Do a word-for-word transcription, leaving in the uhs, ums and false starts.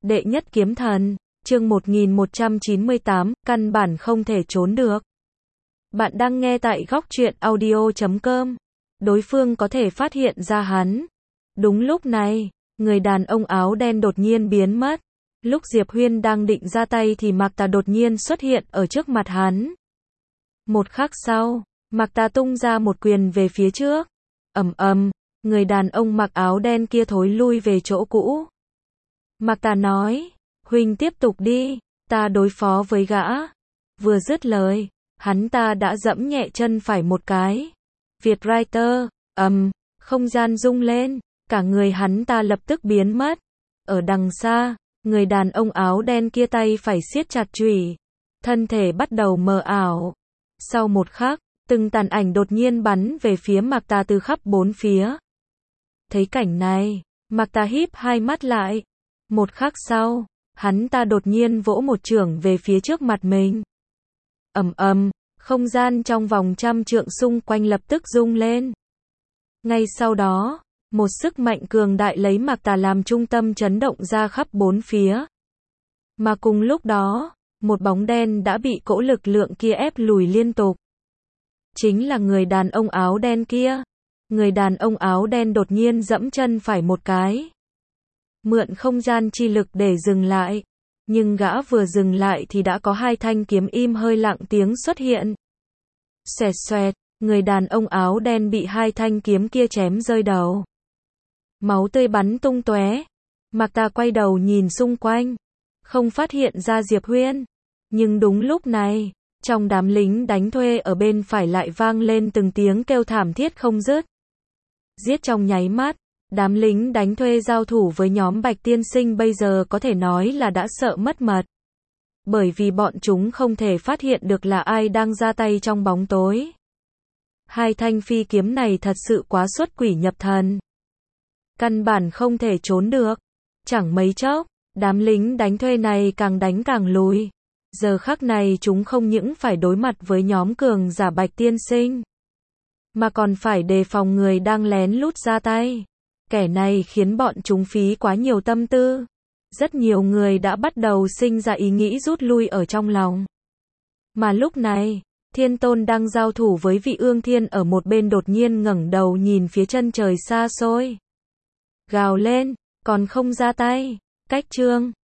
Đệ nhất kiếm thần, chương một nghìn một trăm chín mươi tám, căn bản không thể trốn được. Bạn đang nghe tại góc truyện audio chấm com. Đối phương có thể phát hiện ra hắn. Đúng lúc này, người đàn ông áo đen đột nhiên biến mất. Lúc Diệp Huyên đang định ra tay thì Mạc Tà đột nhiên xuất hiện ở trước mặt hắn. Một khắc sau, Mạc Tà tung ra một quyền về phía trước. Ầm ầm, người đàn ông mặc áo đen kia thối lui về chỗ cũ. Mạc Tà nói, huynh tiếp tục đi, ta đối phó với gã. Vừa dứt lời, hắn ta đã dẫm nhẹ chân phải một cái. Việt Writer, ầm, không gian rung lên, cả người hắn ta lập tức biến mất. Ở đằng xa, người đàn ông áo đen kia tay phải siết chặt chùy, thân thể bắt đầu mờ ảo. Sau một khắc, từng tàn ảnh đột nhiên bắn về phía Mạc Tà từ khắp bốn phía. Thấy cảnh này, Mạc Tà híp hai mắt lại. Một khắc sau, hắn ta đột nhiên vỗ một chưởng về phía trước mặt mình. Ầm ầm, không gian trong vòng trăm trượng xung quanh lập tức rung lên. Ngay sau đó, một sức mạnh cường đại lấy Mạc Tà làm trung tâm chấn động ra khắp bốn phía. Mà cùng lúc đó, một bóng đen đã bị cỗ lực lượng kia ép lùi liên tục. Chính là người đàn ông áo đen kia. Người đàn ông áo đen đột nhiên dẫm chân phải một cái. Mượn không gian chi lực để dừng lại. Nhưng gã vừa dừng lại thì đã có hai thanh kiếm im hơi lặng tiếng xuất hiện. Xoẹt xoẹt, người đàn ông áo đen bị hai thanh kiếm kia chém rơi đầu. Máu tươi bắn tung tóe. Mạc Tà quay đầu nhìn xung quanh, không phát hiện ra Diệp Huyên. Nhưng đúng lúc này, trong đám lính đánh thuê ở bên phải lại vang lên từng tiếng kêu thảm thiết không dứt. Giết trong nháy mắt, đám lính đánh thuê giao thủ với nhóm Bạch Tiên Sinh bây giờ có thể nói là đã sợ mất mật. Bởi vì bọn chúng không thể phát hiện được là ai đang ra tay trong bóng tối. Hai thanh phi kiếm này thật sự quá xuất quỷ nhập thần. Căn bản không thể trốn được. Chẳng mấy chốc, đám lính đánh thuê này càng đánh càng lùi. Giờ khắc này chúng không những phải đối mặt với nhóm cường giả Bạch Tiên Sinh, mà còn phải đề phòng người đang lén lút ra tay. Kẻ này khiến bọn chúng phí quá nhiều tâm tư. Rất nhiều người đã bắt đầu sinh ra ý nghĩ rút lui ở trong lòng. Mà lúc này, Thiên Tôn đang giao thủ với vị Ương Thiên ở một bên đột nhiên ngẩng đầu nhìn phía chân trời xa xôi. Gào lên, còn không ra tay. Cách chương